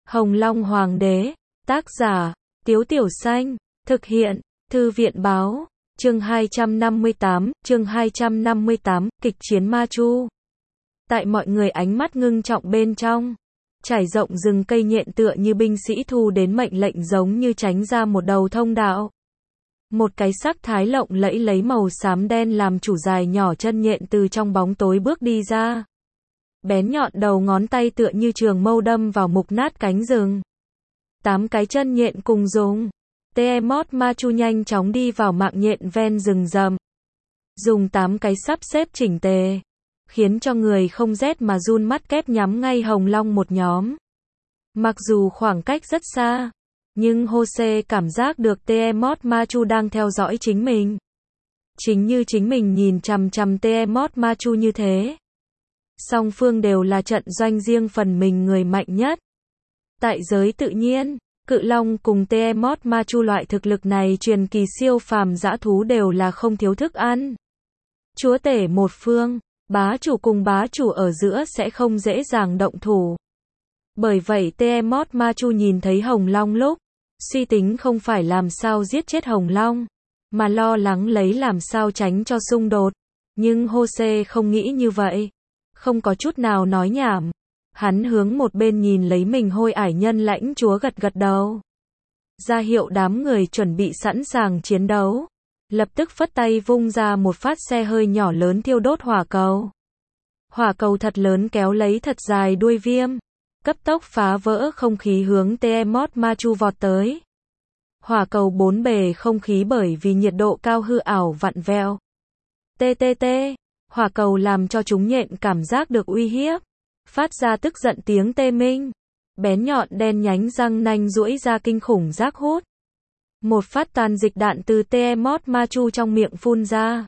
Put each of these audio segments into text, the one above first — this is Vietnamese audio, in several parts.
Hồng Long Hoàng đế, tác giả, Tiếu Tiểu Xanh, thực hiện, Thư viện báo, chương 258, kịch chiến Ma Chu. Tại mọi người ánh mắt ngưng trọng bên trong, trải rộng rừng cây nhện tựa như binh sĩ thu đến mệnh lệnh giống như tránh ra một đầu thông đạo. Một cái sắc thái lộng lẫy lấy màu xám đen làm chủ dài nhỏ chân nhện từ trong bóng tối bước đi ra. Bén nhọn đầu ngón tay tựa như trường mâu đâm vào mục nát cánh rừng. 8 cái chân nhện cùng dùng. Tiamat Ma Chu nhanh chóng đi vào mạng nhện ven rừng rậm. Dùng 8 cái sắp xếp chỉnh tề, khiến cho người không rét mà run mắt kép nhắm ngay Hồng Long một nhóm. Mặc dù khoảng cách rất xa, nhưng Jose cảm giác được Tiamat Ma Chu đang theo dõi chính mình. Chính như chính mình nhìn chằm chằm Tiamat Ma Chu như thế. Song phương đều là trận doanh riêng phần mình người mạnh nhất. Tại giới tự nhiên, Cự Long cùng Tiamat Ma Chu loại thực lực này truyền kỳ siêu phàm dã thú đều là không thiếu thức ăn. Chúa tể một phương, bá chủ cùng bá chủ ở giữa sẽ không dễ dàng động thủ. Bởi vậy Tiamat Ma Chu nhìn thấy Hồng Long lúc, suy tính không phải làm sao giết chết Hồng Long, mà lo lắng lấy làm sao tránh cho xung đột. Nhưng Jose không nghĩ như vậy. Không có chút nào nói nhảm. Hắn hướng một bên nhìn lấy mình hôi ải nhân lãnh chúa gật gật đầu. Ra hiệu đám người chuẩn bị sẵn sàng chiến đấu. Lập tức phất tay vung ra một phát xe hơi nhỏ lớn thiêu đốt hỏa cầu. Hỏa cầu thật lớn kéo lấy thật dài đuôi viêm. Cấp tốc phá vỡ không khí hướng Tiamat Ma Chu vọt tới. Hỏa cầu bốn bề không khí bởi vì nhiệt độ cao hư ảo vặn vẹo. TTT. Hỏa cầu làm cho chúng nhện cảm giác được uy hiếp. Phát ra tức giận tiếng tê minh. Bén nhọn đen nhánh răng nanh duỗi ra kinh khủng rác hút. Một phát tàn dịch đạn từ Tiamat Ma Chu trong miệng phun ra.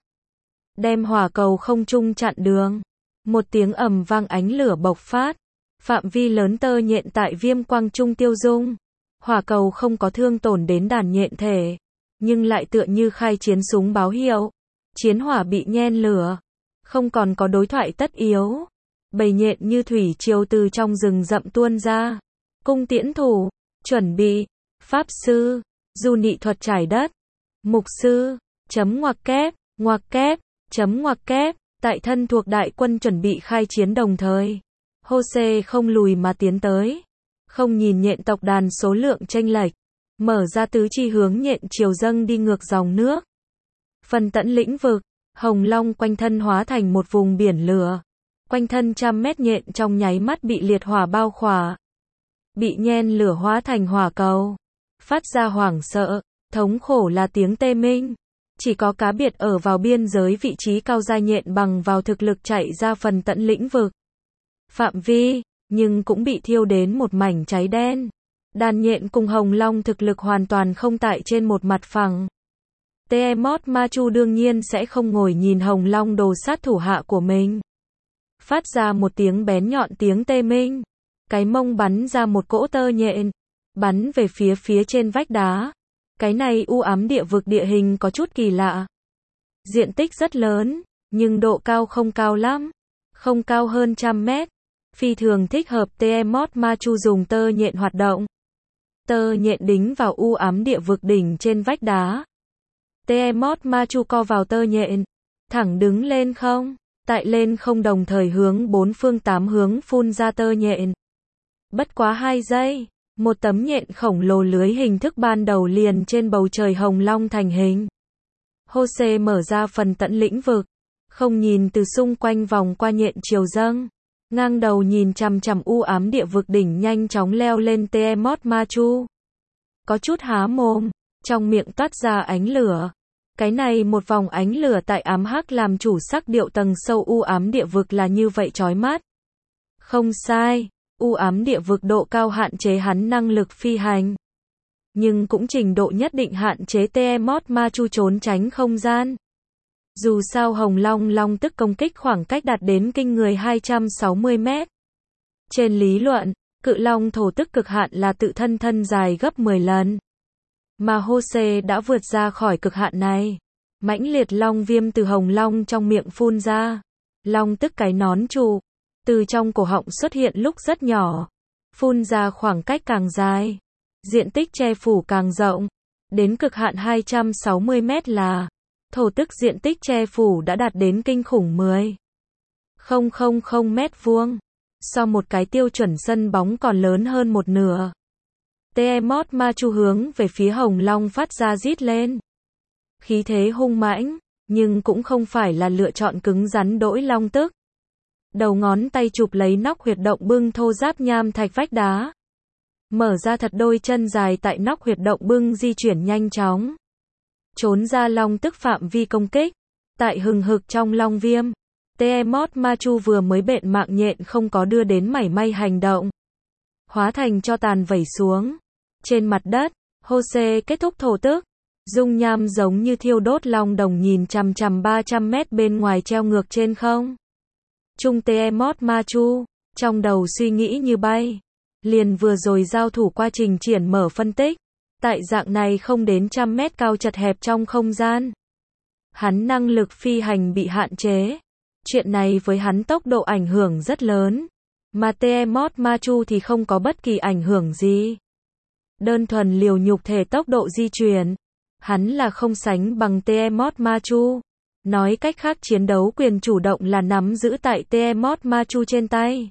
Đem hỏa cầu không trung chặn đường. Một tiếng ầm vang ánh lửa bộc phát. Phạm vi lớn tơ nhện tại viêm quang trung tiêu dung. Hỏa cầu không có thương tổn đến đàn nhện thể. Nhưng lại tựa như khai chiến súng báo hiệu. Chiến hỏa bị nhen lửa. Không còn có đối thoại tất yếu. Bầy nhện như thủy triều từ trong rừng rậm tuôn ra. Cung tiễn thủ, chuẩn bị, pháp sư, du nị thuật trải đất, mục sư, ngoặc kép, ngoặc kép, tại thân thuộc đại quân chuẩn bị khai chiến đồng thời. Jose không lùi mà tiến tới. Không nhìn nhện tộc đàn số lượng chênh lệch. Mở ra tứ chi hướng nhện triều dâng đi ngược dòng nước. Phần tận lĩnh vực. Hồng Long quanh thân hóa thành một vùng biển lửa. Quanh thân trăm mét nhện trong nháy mắt bị liệt hỏa bao khỏa. Bị nhen lửa hóa thành hỏa cầu. Phát ra hoảng sợ, thống khổ là tiếng tê minh. Chỉ có cá biệt ở vào biên giới vị trí cao giai nhện bằng vào thực lực chạy ra phần tận lĩnh vực. Phạm vi, nhưng cũng bị thiêu đến một mảnh cháy đen. Đàn nhện cùng Hồng Long thực lực hoàn toàn không tại trên một mặt phẳng. Tiamat Ma Chu đương nhiên sẽ không ngồi nhìn Hồng Long đồ sát thủ hạ của mình. Phát ra một tiếng bén nhọn tiếng tê minh. Cái mông bắn ra một cỗ tơ nhện. Bắn về phía trên vách đá. Cái này u ám địa vực địa hình có chút kỳ lạ. Diện tích rất lớn, nhưng độ cao không cao lắm. Không cao hơn 100 mét. Phi thường thích hợp Tiamat Ma Chu dùng tơ nhện hoạt động. Tơ nhện đính vào u ám địa vực đỉnh trên vách đá. Tiamat Ma Chu co vào tơ nhện. Thẳng đứng lên không. Tại lên không đồng thời hướng 4 phương 8 hướng phun ra tơ nhện. Bất quá 2 giây. Một tấm nhện khổng lồ lưới hình thức ban đầu liền trên bầu trời Hồng Long thành hình. Jose mở ra phần tận lĩnh vực. Không nhìn từ xung quanh vòng qua nhện triều dâng. Ngang đầu nhìn chằm chằm u ám địa vực đỉnh nhanh chóng leo lên Tiamat Ma Chu. Có chút há mồm. Trong miệng toát ra ánh lửa. Cái này một vòng ánh lửa tại ám hắc làm chủ sắc điệu tầng sâu u ám địa vực là như vậy chói mắt. Không sai, u ám địa vực độ cao hạn chế hắn năng lực phi hành. Nhưng cũng trình độ nhất định hạn chế Tiamat Ma Chu trốn tránh không gian. Dù sao Hồng Long long tức công kích khoảng cách đạt đến kinh người 260 mét. Trên lý luận, Cự Long thổ tức cực hạn là tự thân thân dài gấp 10 lần. Mà Jose đã vượt ra khỏi cực hạn này. Mãnh liệt long viêm từ Hồng Long trong miệng phun ra. Long tức cái nón trụ. Từ trong cổ họng xuất hiện lúc rất nhỏ. phun ra khoảng cách càng dài, diện tích che phủ càng rộng, đến cực hạn 260 mét là thổ tức diện tích che phủ đã đạt đến kinh khủng 10,000 mét vuông. So một cái tiêu chuẩn sân bóng còn lớn hơn một nửa. Tiamat Ma-chu hướng về phía Hồng Long phát ra rít lên. Khí thế hung mãnh, nhưng cũng không phải là lựa chọn cứng rắn đỗi long tức. Đầu ngón tay chụp lấy nóc huyệt động bưng thô ráp nham thạch vách đá. Mở ra thật đôi chân dài tại nóc huyệt động bưng di chuyển nhanh chóng. Trốn ra long tức phạm vi công kích. Tại hừng hực trong long viêm. Tiamat Ma-chu vừa mới bện mạng nhện không có đưa đến mảy may hành động. Hóa thành cho tàn vẩy xuống. Trên mặt đất, Hose kết thúc thổ tức. Dung nham giống như thiêu đốt long đồng nhìn chằm chằm 300 mét bên ngoài treo ngược trên không. Trung Tiamat Ma-chu, trong đầu suy nghĩ như bay. Liền vừa rồi giao thủ quá trình triển mở phân tích. Tại dạng này không đến 100 mét cao chật hẹp trong không gian. Hắn năng lực phi hành bị hạn chế. Chuyện này với hắn tốc độ ảnh hưởng rất lớn. Mà Tiamat Ma-chu thì không có bất kỳ ảnh hưởng gì. Đơn thuần liều nhục thể tốc độ di chuyển. Hắn là không sánh bằng Tiamat Ma-chu. Nói cách khác chiến đấu quyền chủ động là nắm giữ tại Tiamat Ma-chu trên tay.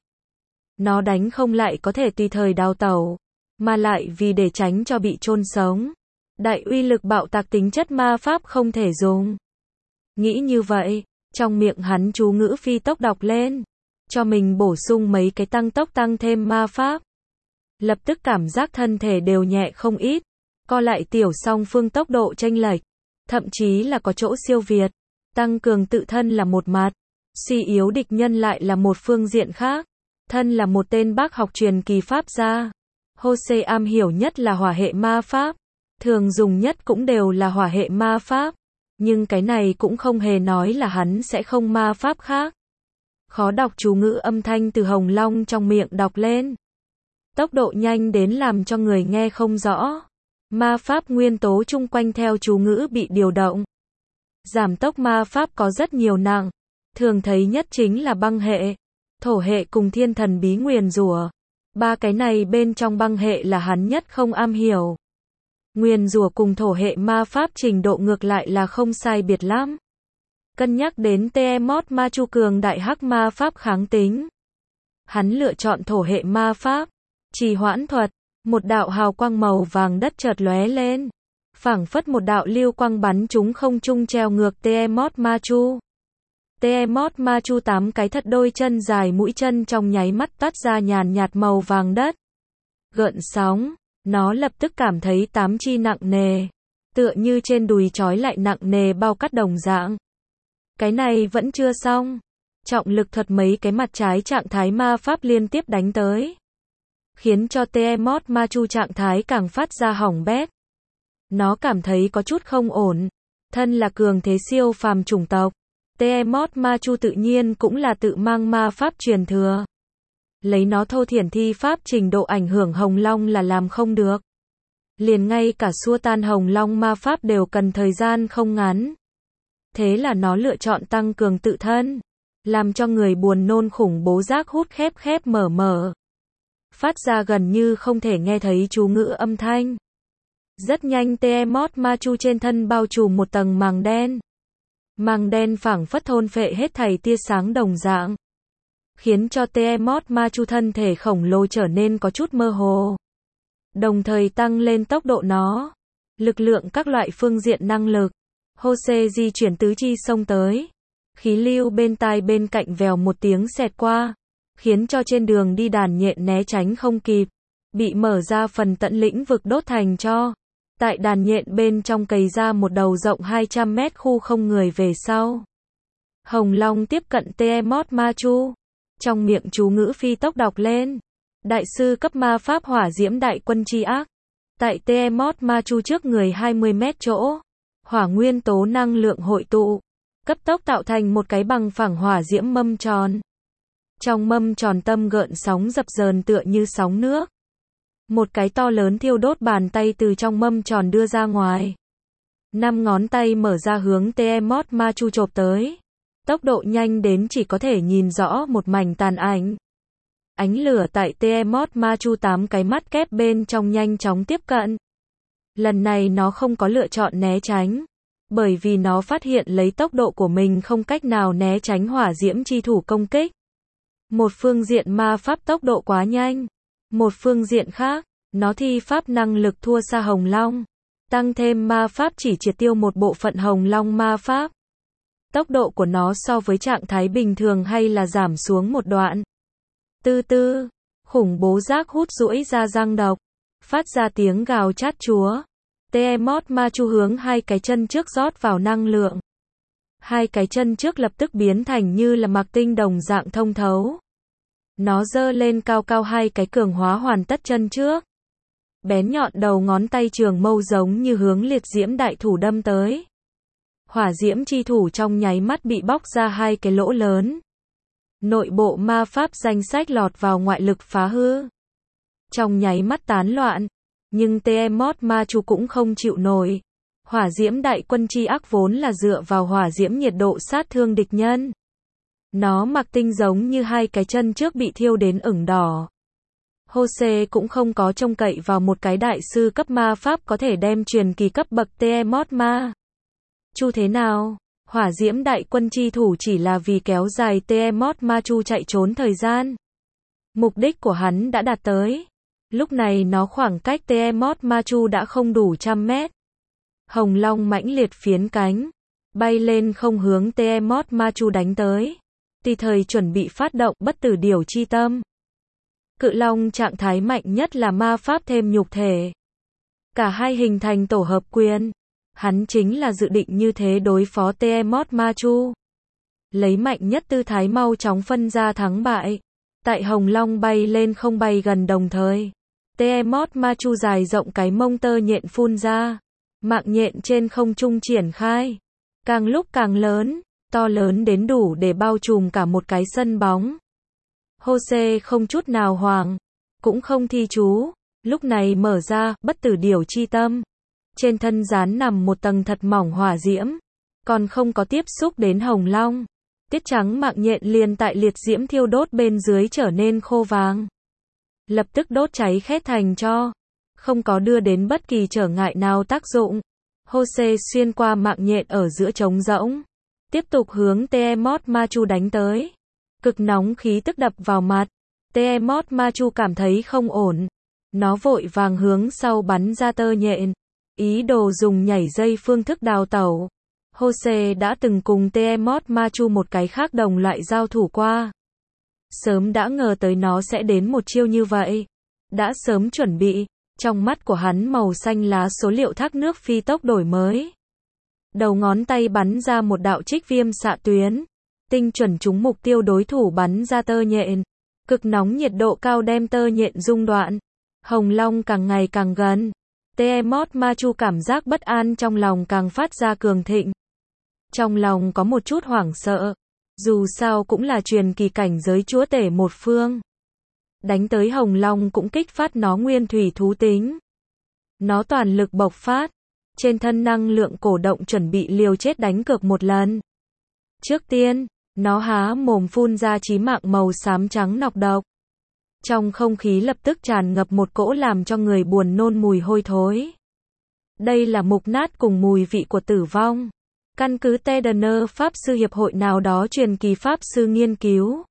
Nó đánh không lại có thể tùy thời đào tẩu. Mà lại vì để tránh cho bị chôn sống. Đại uy lực bạo tạc tính chất ma pháp không thể dùng. Nghĩ như vậy. Trong miệng hắn chú ngữ phi tốc đọc lên. Cho mình bổ sung mấy cái tăng tốc tăng thêm ma pháp. Lập tức cảm giác thân thể đều nhẹ không ít. Co lại tiểu song phương tốc độ chênh lệch. Thậm chí là có chỗ siêu việt. Tăng cường tự thân là một mặt. Suy yếu địch nhân lại là một phương diện khác. Thân là một tên bác học truyền kỳ pháp gia. Hose am hiểu nhất là hỏa hệ ma pháp. Thường dùng nhất cũng đều là hỏa hệ ma pháp. Nhưng cái này cũng không hề nói là hắn sẽ không ma pháp khác. Khó đọc chú ngữ âm thanh từ Hồng Long trong miệng đọc lên. Tốc độ nhanh đến làm cho người nghe không rõ. Ma pháp nguyên tố chung quanh theo chú ngữ bị điều động. Giảm tốc ma pháp có rất nhiều nặng. Thường thấy nhất chính là băng hệ, thổ hệ cùng thiên thần bí nguyền rủa. Ba cái này bên trong băng hệ là hắn nhất không am hiểu. Nguyền rủa cùng thổ hệ ma pháp trình độ ngược lại là không sai biệt lắm. Cân nhắc đến Tiamat Ma-chu cường đại hắc ma pháp kháng tính. Hắn lựa chọn thổ hệ ma pháp. Trì hoãn thuật. Một đạo hào quang màu vàng đất chợt lóe lên. Phảng phất một đạo lưu quang bắn trúng không trung treo ngược Tiamat Ma-chu. Tiamat Ma-chu 8 cái thật đôi chân dài mũi chân trong nháy mắt tắt ra nhàn nhạt màu vàng đất. Gợn sóng. Nó lập tức cảm thấy 8 chi nặng nề. Tựa như trên đùi trói lại nặng nề bao cát đồng dạng. Cái này vẫn chưa xong. Trọng lực thuật mấy cái mặt trái trạng thái ma pháp liên tiếp đánh tới. Khiến cho Tiamat Ma-chu trạng thái càng phát ra hỏng bét. Nó cảm thấy có chút không ổn. Thân là cường thế siêu phàm chủng tộc. Tiamat Ma-chu tự nhiên cũng là tự mang ma pháp truyền thừa. Lấy nó thô thiển thi pháp trình độ ảnh hưởng Hồng Long là làm không được. Liền ngay cả xua tan Hồng Long ma pháp đều cần thời gian không ngắn. Thế là nó lựa chọn tăng cường tự thân. Làm cho người buồn nôn khủng bố giác hút khép khép mở mở. Phát ra gần như không thể nghe thấy chú ngữ âm thanh. Rất nhanh Tiamat Ma-chu trên thân bao trùm một tầng màng đen. Màng đen phảng phất thôn phệ hết thảy tia sáng đồng dạng. Khiến cho Tiamat Ma-chu thân thể khổng lồ trở nên có chút mơ hồ. Đồng thời tăng lên tốc độ nó. Lực lượng các loại phương diện năng lực. Hose di chuyển tứ chi xông tới. Khí lưu bên tai bên cạnh vèo một tiếng xẹt qua. Khiến cho trên đường đi đàn nhện né tránh không kịp. Bị mở ra phần tận lĩnh vực đốt thành tro. Tại đàn nhện bên trong cày ra một đầu rộng 200 mét khu không người về sau. Hồng Long tiếp cận Tiamat Ma-chu. Trong miệng chú ngữ phi tốc đọc lên. Đại sư cấp ma pháp hỏa diễm đại quân tri ác. Tại Tiamat Ma-chu trước người 20 mét chỗ. Hỏa nguyên tố năng lượng hội tụ. Cấp tốc tạo thành một cái bằng phẳng hỏa diễm mâm tròn. Trong mâm tròn tâm gợn sóng dập dờn tựa như sóng nước. Một cái to lớn thiêu đốt bàn tay từ trong mâm tròn đưa ra ngoài. 5 ngón tay mở ra hướng Tiamat Ma-chu chộp tới. Tốc độ nhanh đến chỉ có thể nhìn rõ một mảnh tàn ảnh. Ánh lửa tại Tiamat Machu 8 cái mắt kép bên trong nhanh chóng tiếp cận. Lần này nó không có lựa chọn né tránh, bởi vì nó phát hiện lấy tốc độ của mình không cách nào né tránh hỏa diễm chi thủ công kích. Một phương diện ma pháp tốc độ quá nhanh, một phương diện khác, nó thi pháp năng lực thua xa Hồng Long. Tăng thêm ma pháp chỉ triệt tiêu một bộ phận Hồng Long ma pháp. Tốc độ của nó so với trạng thái bình thường hay là giảm xuống một đoạn. Tư tư, khủng bố giác hút duỗi ra răng độc, phát ra tiếng gào chát chúa. Tiamat Machu hướng hai cái chân trước rót vào năng lượng. Hai cái chân trước lập tức biến thành như là mặc tinh đồng dạng thông thấu. Nó giơ lên cao cao hai cái cường hóa hoàn tất chân trước. Bén nhọn đầu ngón tay trường mâu giống như hướng liệt diễm đại thủ đâm tới. Hỏa diễm chi thủ trong nháy mắt bị bóc ra hai cái lỗ lớn. Nội bộ ma pháp danh sách lọt vào ngoại lực phá hư. Trong nháy mắt tán loạn. Nhưng Tiamat Machu cũng không chịu nổi. Hỏa diễm đại quân chi ác vốn là dựa vào hỏa diễm nhiệt độ sát thương địch nhân. Nó mặc tinh giống như hai cái chân trước bị thiêu đến ửng đỏ. Jose cũng không có trông cậy vào một cái đại sư cấp ma pháp có thể đem truyền kỳ cấp bậc Tiamat Machu thế nào. Hỏa diễm đại quân chi thủ chỉ là vì kéo dài Tiamat Machu chạy trốn thời gian. Mục đích của hắn đã đạt tới. Lúc này nó khoảng cách Tiamat Machu đã không đủ 100 mét. Hồng Long mãnh liệt phiến cánh, bay lên không hướng Tiamat Machu đánh tới. Tùy thời chuẩn bị phát động bất tử điểu chi tâm. Cự Long trạng thái mạnh nhất là ma pháp thêm nhục thể. Cả hai hình thành tổ hợp quyền. Hắn chính là dự định như thế đối phó Tiamat Machu. Lấy mạnh nhất tư thái mau chóng phân ra thắng bại. Tại Hồng Long bay lên không bay gần đồng thời. Tiamat Machu dài rộng cái mông tơ nhện phun ra. Mạng nhện trên không trung triển khai. Càng lúc càng lớn, to lớn đến đủ để bao trùm cả một cái sân bóng. Jose không chút nào hoảng, cũng không thi chú, lúc này mở ra, bất tử điểu chi tâm. Trên thân rán nằm một tầng thật mỏng hỏa diễm, còn không có tiếp xúc đến Hồng Long. Tiết trắng mạng nhện liền tại liệt diễm thiêu đốt bên dưới trở nên khô vàng. Lập tức đốt cháy khét thành tro, không có đưa đến bất kỳ trở ngại nào tác dụng. Jose xuyên qua mạng nhện ở giữa trống rỗng, tiếp tục hướng Tiamat Machu đánh tới. Cực nóng khí tức đập vào mặt. Tiamat Machu cảm thấy không ổn. Nó vội vàng hướng sau bắn ra tơ nhện. Ý đồ dùng nhảy dây phương thức đào tẩu. Jose đã từng cùng Tiamat Machu một cái khác đồng loại giao thủ qua. Sớm đã ngờ tới nó sẽ đến một chiêu như vậy. Đã sớm chuẩn bị. Trong mắt của hắn màu xanh lá số liệu thác nước phi tốc đổi mới. Đầu ngón tay bắn ra một đạo trích viêm xạ tuyến. Tinh chuẩn trúng mục tiêu đối thủ bắn ra tơ nhện. Cực nóng nhiệt độ cao đem tơ nhện rung đoạn. Hồng Long càng ngày càng gần. Tiamat Machu cảm giác bất an trong lòng càng phát ra cường thịnh. Trong lòng có một chút hoảng sợ. Dù sao cũng là truyền kỳ cảnh giới chúa tể một phương. Đánh tới Hồng Long cũng kích phát nó nguyên thủy thú tính. Nó toàn lực bộc phát. Trên thân năng lượng cổ động chuẩn bị liều chết đánh cược một lần. Trước tiên, nó há mồm phun ra chí mạng màu xám trắng nọc độc. Trong không khí lập tức tràn ngập một cỗ làm cho người buồn nôn mùi hôi thối. Đây là mục nát cùng mùi vị của tử vong. Căn cứ Tedener Pháp sư hiệp hội nào đó truyền kỳ Pháp sư nghiên cứu.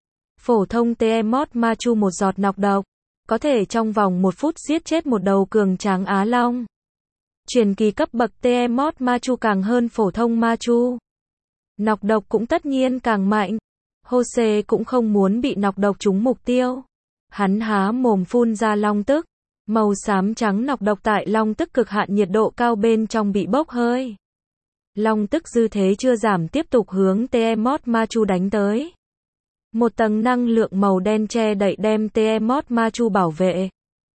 Phổ thông Tiamat Machu một giọt nọc độc, có thể trong vòng 1 phút giết chết một đầu cường tráng Á Long. Truyền kỳ cấp bậc Tiamat Machu càng hơn phổ thông Machu. Nọc độc cũng tất nhiên càng mạnh. Jose cũng không muốn bị nọc độc trúng mục tiêu. Hắn há mồm phun ra long tức. Màu xám trắng nọc độc tại long tức cực hạn nhiệt độ cao bên trong bị bốc hơi. Long tức dư thế chưa giảm tiếp tục hướng Tiamat Machu đánh tới. Một tầng năng lượng màu đen che đậy đem Tiamat Machu bảo vệ.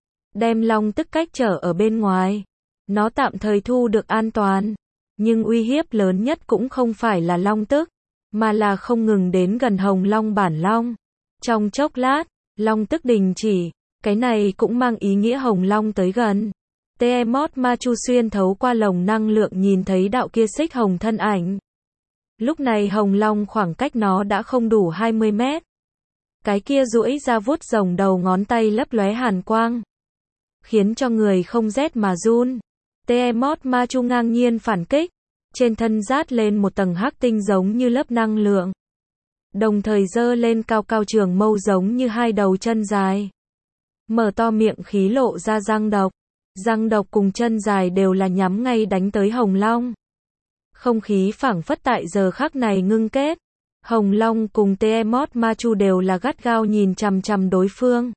Đem long tức cách trở ở bên ngoài. Nó tạm thời thu được an toàn. Nhưng uy hiếp lớn nhất cũng không phải là long tức, mà là không ngừng đến gần Hồng Long bản long. Trong chốc lát, long tức đình chỉ. Cái này cũng mang ý nghĩa Hồng Long tới gần. Tiamat Machu xuyên thấu qua lồng năng lượng nhìn thấy đạo kia xích hồng thân ảnh. Lúc này Hồng Long khoảng cách nó đã không đủ 20 mét. Cái kia duỗi ra vuốt rồng đầu ngón tay lấp lóe hàn quang, khiến cho người không rét mà run. Tiamat Ma Chu ngang nhiên phản kích, trên thân rát lên một tầng hắc tinh giống như lớp năng lượng, đồng thời giơ lên cao cao trường mâu giống như hai đầu chân dài, mở to miệng khí lộ ra răng độc cùng chân dài đều là nhắm ngay đánh tới Hồng Long. Không khí phảng phất tại giờ khắc này ngưng kết, Hồng Long cùng Tiamat Ma Chu đều là gắt gao nhìn chằm chằm đối phương.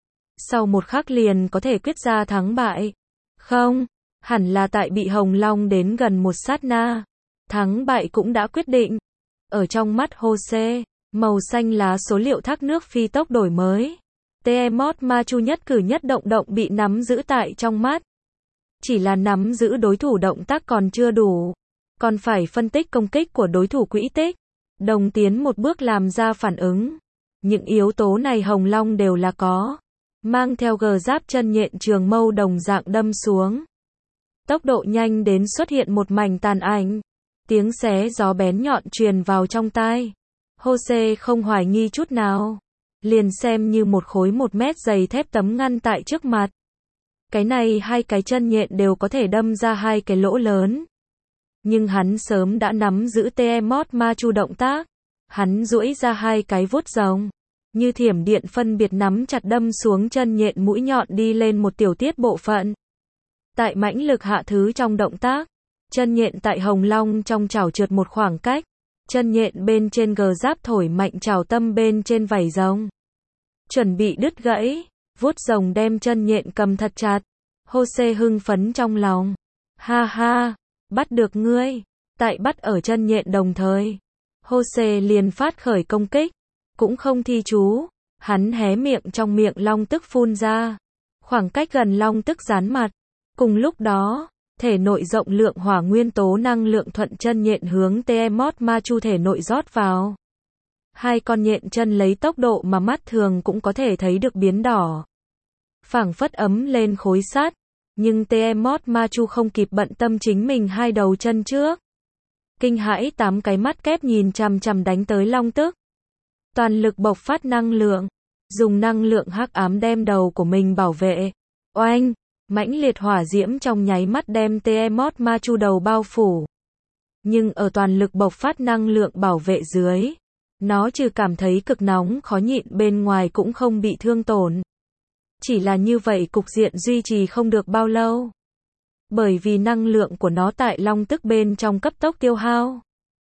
Sau một khắc liền có thể quyết ra thắng bại. Không, hẳn là tại bị Hồng Long đến gần một sát na, thắng bại cũng đã quyết định. Ở trong mắt Jose, màu xanh lá số liệu thác nước phi tốc đổi mới. Tiamat Ma Chu nhất cử nhất động bị nắm giữ tại trong mắt. Chỉ là nắm giữ đối thủ động tác còn chưa đủ, còn phải phân tích công kích của đối thủ quỹ tích, đồng tiến một bước làm ra phản ứng. Những yếu tố này Hồng Long đều là có, mang theo gờ giáp chân nhện trường mâu đồng dạng đâm xuống. Tốc độ nhanh đến xuất hiện một mảnh tàn ảnh, tiếng xé gió bén nhọn truyền vào trong tai. Jose không hoài nghi chút nào, liền xem như một khối 1 mét dày thép tấm ngăn tại trước mặt. Cái này hai cái chân nhện đều có thể đâm ra hai cái lỗ lớn. Nhưng hắn sớm đã nắm giữ Tiamat Ma Chu động tác. Hắn duỗi ra hai cái vuốt rồng, như thiểm điện phân biệt nắm chặt đâm xuống chân nhện mũi nhọn đi lên một tiểu tiết bộ phận. Tại mãnh lực hạ thứ trong động tác, chân nhện tại Hồng Long trong chảo trượt một khoảng cách. Chân nhện bên trên gờ giáp thổi mạnh chảo tâm bên trên vảy rồng, chuẩn bị đứt gãy. Vuốt rồng đem chân nhện cầm thật chặt. Jose hưng phấn trong lòng. Ha ha, bắt được ngươi. Tại bắt ở chân nhện đồng thời, Jose liền phát khởi công kích, cũng không thi chú. Hắn hé miệng, trong miệng long tức phun ra, khoảng cách gần long tức dán mặt. Cùng lúc đó, thể nội rộng lượng hỏa nguyên tố năng lượng thuận chân nhện hướng Tiamat Ma Chu thể nội rót vào. Hai con nhện chân lấy tốc độ mà mắt thường cũng có thể thấy được biến đỏ, phảng phất ấm lên khối sắt. Nhưng Tiamat Ma Chu không kịp bận tâm chính mình hai đầu chân trước, kinh hãi 8 cái mắt kép nhìn chằm chằm đánh tới long tức. Toàn lực bộc phát năng lượng, dùng năng lượng hắc ám đem đầu của mình bảo vệ. Oanh, mãnh liệt hỏa diễm trong nháy mắt đem Tiamat Ma Chu đầu bao phủ. Nhưng ở toàn lực bộc phát năng lượng bảo vệ dưới, nó trừ cảm thấy cực nóng khó nhịn bên ngoài cũng không bị thương tổn. Chỉ là như vậy cục diện duy trì không được bao lâu. Bởi vì năng lượng của nó tại long tức bên trong cấp tốc tiêu hao.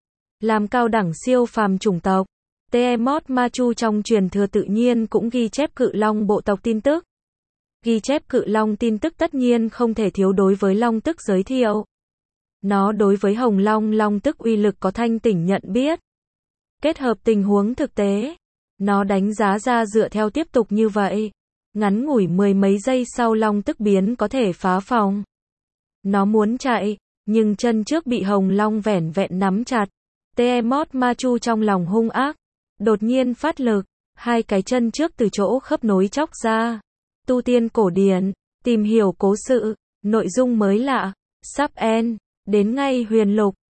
Làm cao đẳng siêu phàm chủng tộc, Tiamat Ma Chu trong truyền thừa tự nhiên cũng ghi chép cự long bộ tộc tin tức. Ghi chép cự long tin tức tất nhiên không thể thiếu đối với long tức giới thiệu. Nó đối với Hồng Long long tức uy lực có thanh tỉnh nhận biết. Kết hợp tình huống thực tế, nó đánh giá ra dựa theo tiếp tục như vậy, ngắn ngủi 10 mấy giây sau long tức biến có thể phá phòng. Nó muốn chạy, nhưng chân trước bị Hồng Long vẻn vẹn nắm chặt. Tiamat Ma Chu trong lòng hung ác, đột nhiên phát lực, hai cái chân trước từ chỗ khớp nối chóc ra. Tu tiên cổ điển, tìm hiểu cố sự, nội dung mới lạ, sub en, đến ngay huyền lục.